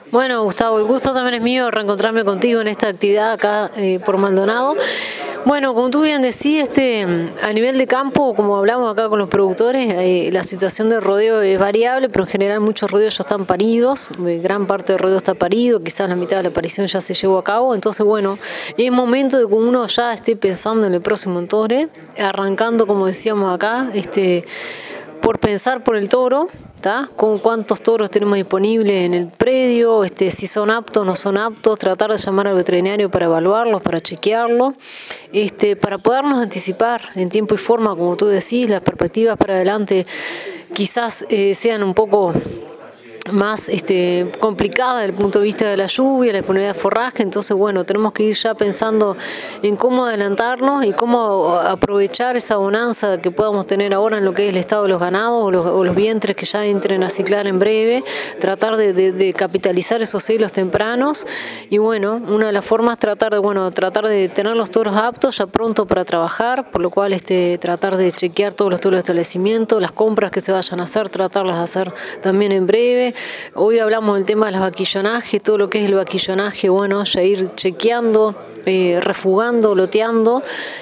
Bueno, Gustavo, el gusto también es mío reencontrarme contigo en esta actividad acá por Maldonado. Bueno, como tú bien decís, a nivel de campo, como hablamos acá con los productores, la situación del rodeo es variable, pero en general muchos rodeos ya están paridos, gran parte del rodeo está parido, quizás la mitad de la parición ya se llevó a cabo, entonces bueno, es momento de que uno ya esté pensando en el próximo entore, arrancando, como decíamos acá, por pensar por el toro, ¿tá? Con cuántos toros tenemos disponibles en el predio, si son aptos o no son aptos, tratar de llamar al veterinario para evaluarlos, para chequearlos, para podernos anticipar en tiempo y forma, como tú decís, las perspectivas para adelante quizás sean un poco más complicada desde el punto de vista de la lluvia, la disponibilidad de forraje, entonces bueno, tenemos que ir ya pensando en cómo adelantarnos y cómo aprovechar esa bonanza que podamos tener ahora en lo que es el estado de los ganados o los vientres que ya entren a ciclar en breve, tratar de capitalizar esos celos tempranos y bueno, una de las formas tratar de tener los toros aptos ya pronto para trabajar, por lo cual tratar de chequear todos los toros de establecimiento, las compras que se vayan a hacer, tratarlas de hacer también en breve. Hoy hablamos del tema de los vaquillonajes, todo lo que es el vaquillonaje, bueno, ya ir chequeando, refugando, loteando,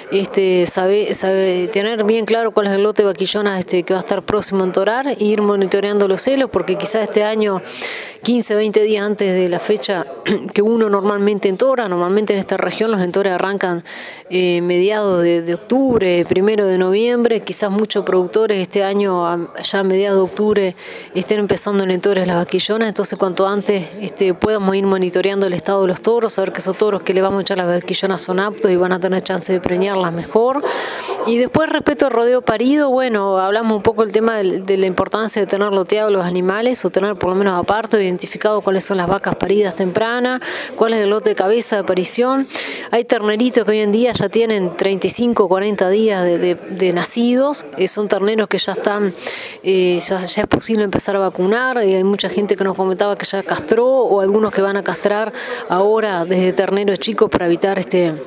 tener bien claro cuál es el lote de vaquillonas que va a estar próximo a entorar e ir monitoreando los celos, porque quizás este año, 15, 20 días antes de la fecha que uno normalmente entora, normalmente en esta región los entores arrancan mediados de octubre, 1 de noviembre, quizás muchos productores este año, ya a mediados de octubre, estén empezando en entores las vaquillonas, entonces cuanto antes podamos ir monitoreando el estado de los toros, saber que esos toros que le vamos a echar las vaquillonas son aptos y van a tener chance de preñarlas mejor. Y después respecto al rodeo parido, bueno, hablamos un poco del tema de la importancia de tener loteados los animales o tener por lo menos aparte identificado cuáles son las vacas paridas tempranas, cuál es el lote de cabeza de aparición. Hay terneritos que hoy en día ya tienen 35, 40 días de nacidos, son terneros que ya están, ya es posible empezar a vacunar, y hay mucha gente que nos comentaba que ya castró o algunos que van a castrar ahora desde terneros chicos para evitar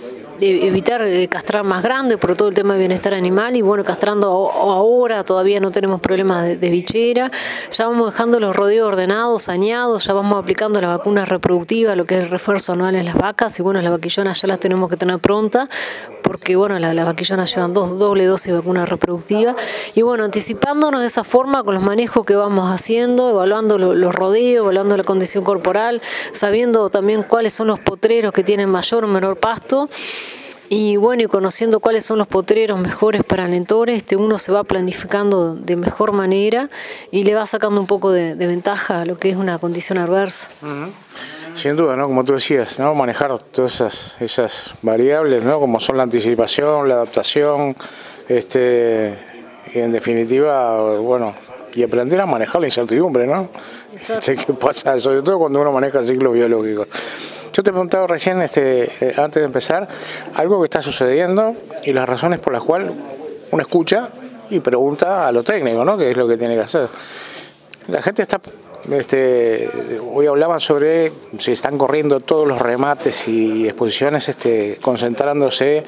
castrar más grande por todo el tema de bienestar animal y bueno, castrando ahora todavía no tenemos problemas de bichera, ya vamos dejando los rodeos ordenados, saneados, ya vamos aplicando las vacunas reproductivas, lo que es el refuerzo anual en las vacas y bueno, las vaquillonas ya las tenemos que tener prontas porque bueno, las vaquillonas llevan doble dosis de vacuna reproductiva y bueno, anticipándonos de esa forma con los manejos que vamos haciendo, evaluando los rodeos, evaluando la condición corporal, sabiendo también cuáles son los potreros que tienen mayor o menor pasto. Y bueno, y conociendo cuáles son los potreros mejores para el entore, uno se va planificando de mejor manera y le va sacando un poco de ventaja a lo que es una condición adversa. Sin duda, ¿no? Como tú decías, ¿no? Manejar todas esas variables, ¿no? Como son la anticipación, la adaptación, y en definitiva, bueno, y aprender a manejar la incertidumbre, ¿no? ¿Qué pasa? Sobre todo cuando uno maneja ciclos biológicos. Yo te preguntaba recién, antes de empezar, algo que está sucediendo y las razones por las cuales uno escucha y pregunta a lo técnico, ¿no? ¿Qué es lo que tiene que hacer? La gente está, hoy hablaban sobre si están corriendo todos los remates y exposiciones, concentrándose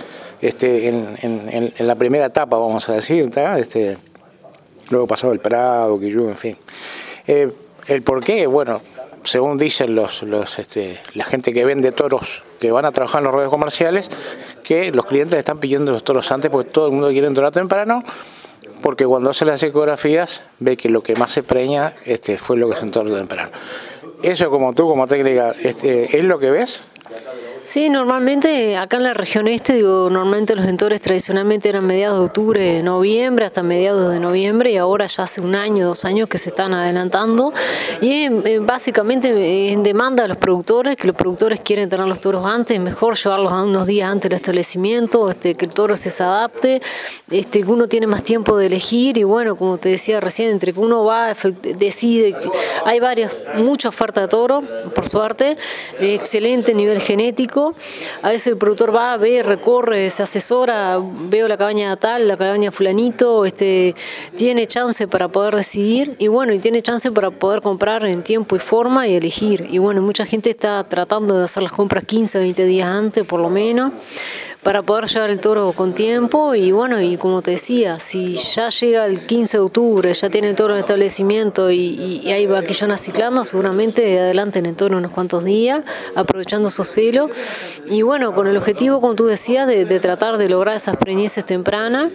en la primera etapa, vamos a decir, ¿tá? Luego pasado el Prado, Quillú, en fin. El por qué, bueno, según dicen la gente que vende toros que van a trabajar en los rodeos comerciales, que los clientes están pidiendo los toros antes porque todo el mundo quiere entorar temprano, porque cuando hace las ecografías ve que lo que más se preña fue lo que se entornó temprano. Eso, como tú, como técnica, ¿es lo que ves? Sí, normalmente acá en la región normalmente los entores tradicionalmente eran mediados de octubre, noviembre, hasta mediados de noviembre, y ahora ya hace 1 año, 2 años que se están adelantando, y básicamente en demanda de los productores, que los productores quieren tener los toros antes, mejor llevarlos a unos días antes del establecimiento, que el toro se adapte, que uno tiene más tiempo de elegir, y bueno, como te decía recién, entre que uno va, decide, hay mucha oferta de toro, por suerte, excelente nivel genético. A veces el productor va, ve, recorre, se asesora, veo la cabaña tal, la cabaña fulanito, tiene chance para poder decidir y bueno, y tiene chance para poder comprar en tiempo y forma y elegir. Y bueno, mucha gente está tratando de hacer las compras 15, 20 días antes por lo menos, para poder llevar el toro con tiempo. Y bueno, y como te decía, si ya llega el 15 de octubre, ya tiene el toro en establecimiento y hay vaquillonas ciclando, seguramente adelanten el toro unos cuantos días, aprovechando su celo. Y bueno, con el objetivo, como tú decías, de tratar de lograr esas preñeces tempranas.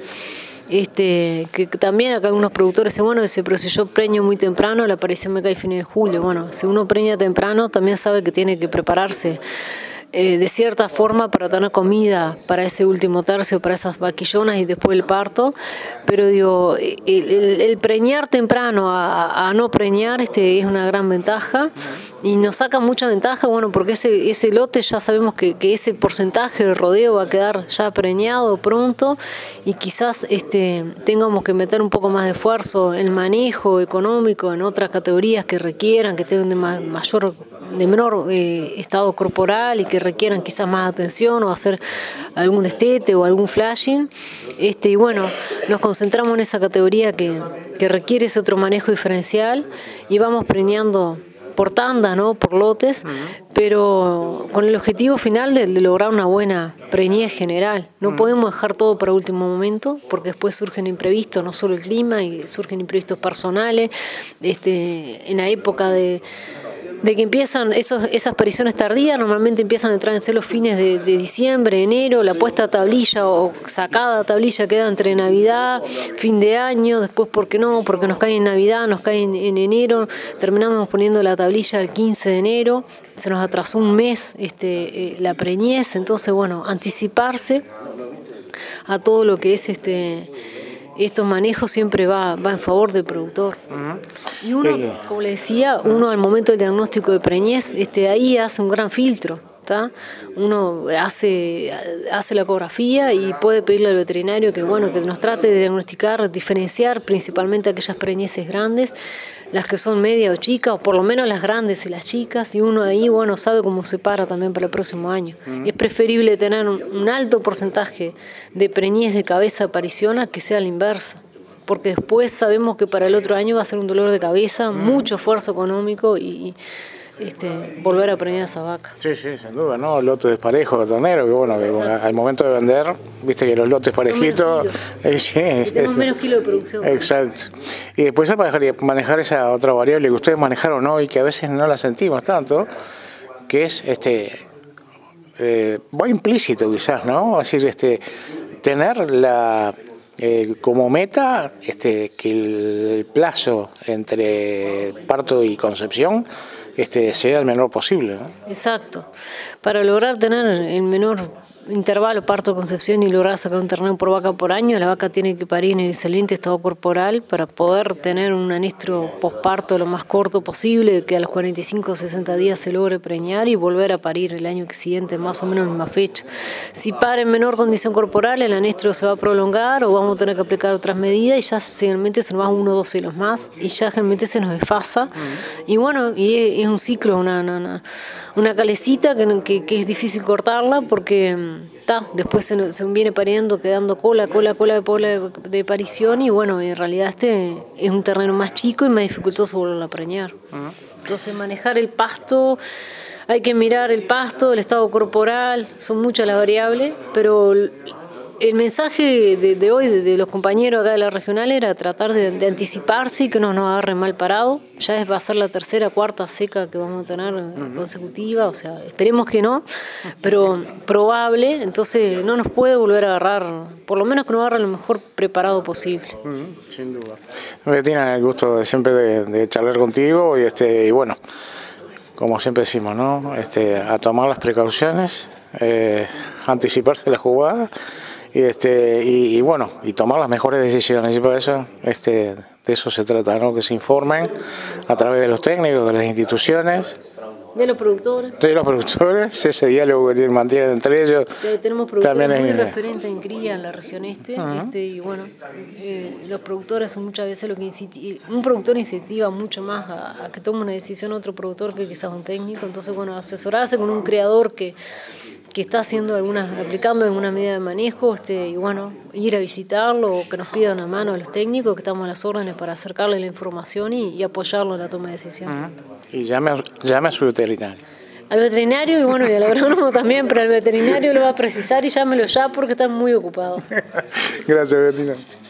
Que también acá algunos productores dicen, bueno, pero si yo preño muy temprano, la aparición me cae a fines de julio. Bueno, si uno preña temprano, también sabe que tiene que prepararse de cierta forma para tener comida para ese último tercio, para esas vaquillonas y después el parto. Pero digo, el preñar temprano a no preñar es una gran ventaja y nos saca mucha ventaja, bueno, porque ese lote ya sabemos que ese porcentaje de rodeo va a quedar ya preñado pronto y quizás tengamos que meter un poco más de esfuerzo en el manejo económico en otras categorías que requieran, que tengan de menor estado corporal y que requieran quizás más atención o hacer algún destete o algún flashing. Y bueno, nos concentramos en esa categoría que requiere ese otro manejo diferencial y vamos preñando por tandas, ¿no? Por lotes, pero con el objetivo final de lograr una buena preñez general. No podemos dejar todo para último momento, porque después surgen imprevistos, no solo el clima, y surgen imprevistos personales. En la época de que empiezan esas apariciones tardías, normalmente empiezan a entrar en celo fines de diciembre, enero, la puesta a tablilla o sacada a tablilla queda entre Navidad, fin de año, después ¿por qué no? Porque nos cae en Navidad, nos cae en enero, terminamos poniendo la tablilla el 15 de enero, se nos atrasó un mes la preñez, entonces bueno, anticiparse a todo lo que es estos manejos siempre va en favor del productor. Y uno, como le decía, uno al momento del diagnóstico de preñez, ahí hace un gran filtro, ¿tá? Uno hace la ecografía y puede pedirle al veterinario que nos trate de diagnosticar, diferenciar principalmente aquellas preñeces grandes, las que son media o chicas, o por lo menos las grandes y las chicas, y uno ahí, sabe cómo se para también para el próximo año. Es preferible tener un alto porcentaje de preñez de cabeza apariciona que sea la inversa, porque después sabemos que para el otro año va a ser un dolor de cabeza, mucho esfuerzo económico y volver a preñar a esa vaca. Sí, sin duda, ¿no? Lotes desparejos de ternero, que al momento de vender, viste que los lotes parejitos... tenemos menos kilos de producción. Exacto. Y después para manejar esa otra variable que ustedes manejaron hoy, que a veces no la sentimos tanto, que es va implícito quizás, ¿no? Es decir, tener como meta que el plazo entre parto y concepción sea el menor posible, ¿no? Exacto. Para lograr tener el menor intervalo parto-concepción y lograr sacar un ternero por vaca por año, la vaca tiene que parir en excelente estado corporal para poder tener un anestro posparto lo más corto posible, que a los 45 o 60 días se logre preñar y volver a parir el año siguiente, más o menos en la misma fecha. Si para en menor condición corporal, el anestro se va a prolongar o vamos a tener que aplicar otras medidas y ya generalmente se nos van 1 o 2 celos más y ya generalmente se nos desfasa. Y bueno, y es un ciclo, una calecita que es difícil cortarla porque después se viene pariendo, quedando cola de parición y bueno, en realidad es un terreno más chico y más dificultoso volverlo a preñar. Entonces manejar el pasto, hay que mirar el pasto, el estado corporal, son muchas las variables, pero el mensaje de hoy de los compañeros acá de la regional era tratar de anticiparse y que no nos agarre mal parado. Ya va a ser la tercera, cuarta seca que vamos a tener consecutiva, o sea, esperemos que no, pero probable, entonces no nos puede volver a agarrar, por lo menos que nos agarre lo mejor preparado posible. Sin duda. Me tiene el gusto siempre de charlar contigo y bueno, como siempre decimos, ¿no? A tomar las precauciones, anticiparse la jugada. Y bueno, y tomar las mejores decisiones, y por eso de eso se trata, ¿no? Que se informen a través de los técnicos, de las instituciones, de los productores, ese diálogo que mantienen entre ellos. Tenemos productores muy referentes en cría en la región y bueno, los productores son muchas veces lo que un productor incentiva mucho más a que tome una decisión otro productor que quizás un técnico, entonces bueno, asesorarse con un criador que está aplicando alguna medida de manejo, y bueno, ir a visitarlo o que nos pidan una mano a los técnicos, que estamos a las órdenes para acercarle la información y apoyarlo en la toma de decisión. Y llame a su veterinario. al veterinario y bueno, y al agrónomo también, pero al veterinario lo va a precisar y llámelo ya porque están muy ocupados. Gracias, Betina.